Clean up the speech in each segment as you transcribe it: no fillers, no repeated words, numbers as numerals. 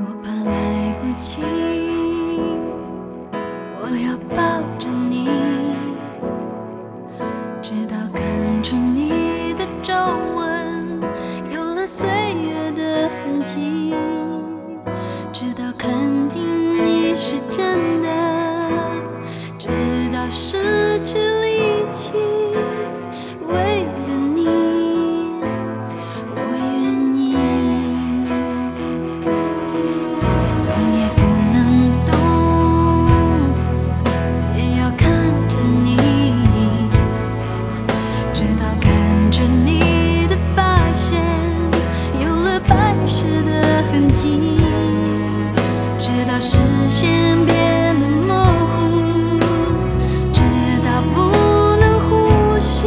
我怕来不及，我要抱着你，直到看出你的皱纹有了岁月的痕迹，直到肯定你是真的，直到失去力气。为了你，我愿意动也不能动，也要看着你，直到看着你的发线有了白雪的痕迹，直到视线变得模糊，直到不能呼吸。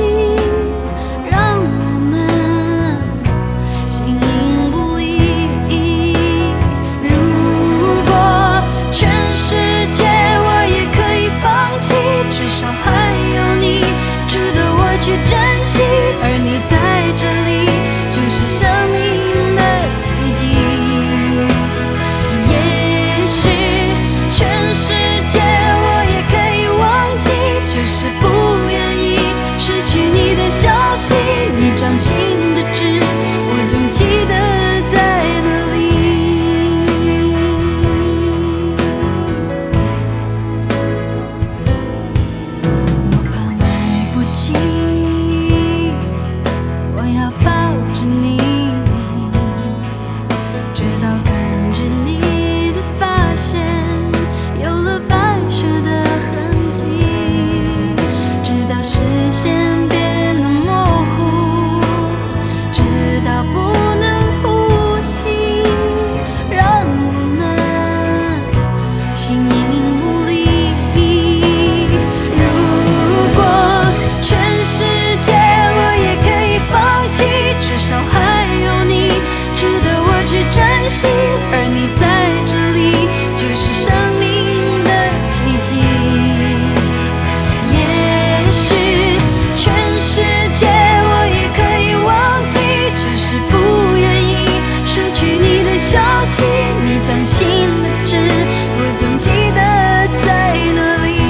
至少还有你值得我去珍惜，而你在这里就是生命的奇迹。也许全世界我也可以忘记，只是不愿意失去你的消息。你掌心的痣，我总记得在哪里。我要抱着你，直到看着你的发线有了白雪的痕迹，直到视线变得模糊，直到不能呼吸，让我们形影不离。如果全世界我也可以放弃，至少还有你值得我去珍惜，而你在这里就是生命的奇迹。也许全世界我也可以忘记，只是不愿意失去你的消息。你掌心的痣，我总记得在哪里。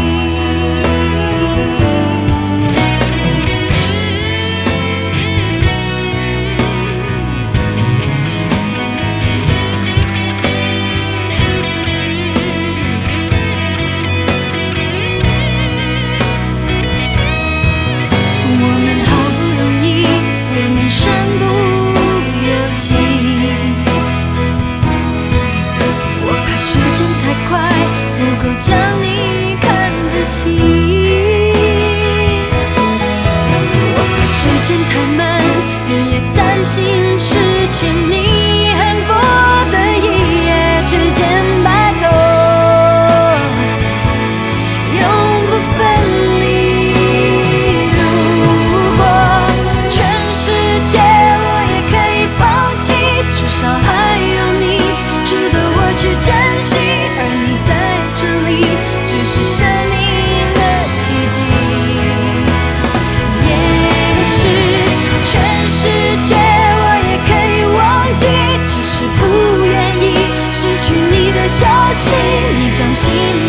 将你看仔细，我怕时间太慢，日夜担心失去你，恨不得一夜之间白头，永不分离。如果全世界我也可以放弃，至少还有你值得我去珍惜，而你在只是生命的奇迹。也许全世界我也可以忘记，只是不愿意失去你的消息。你掌心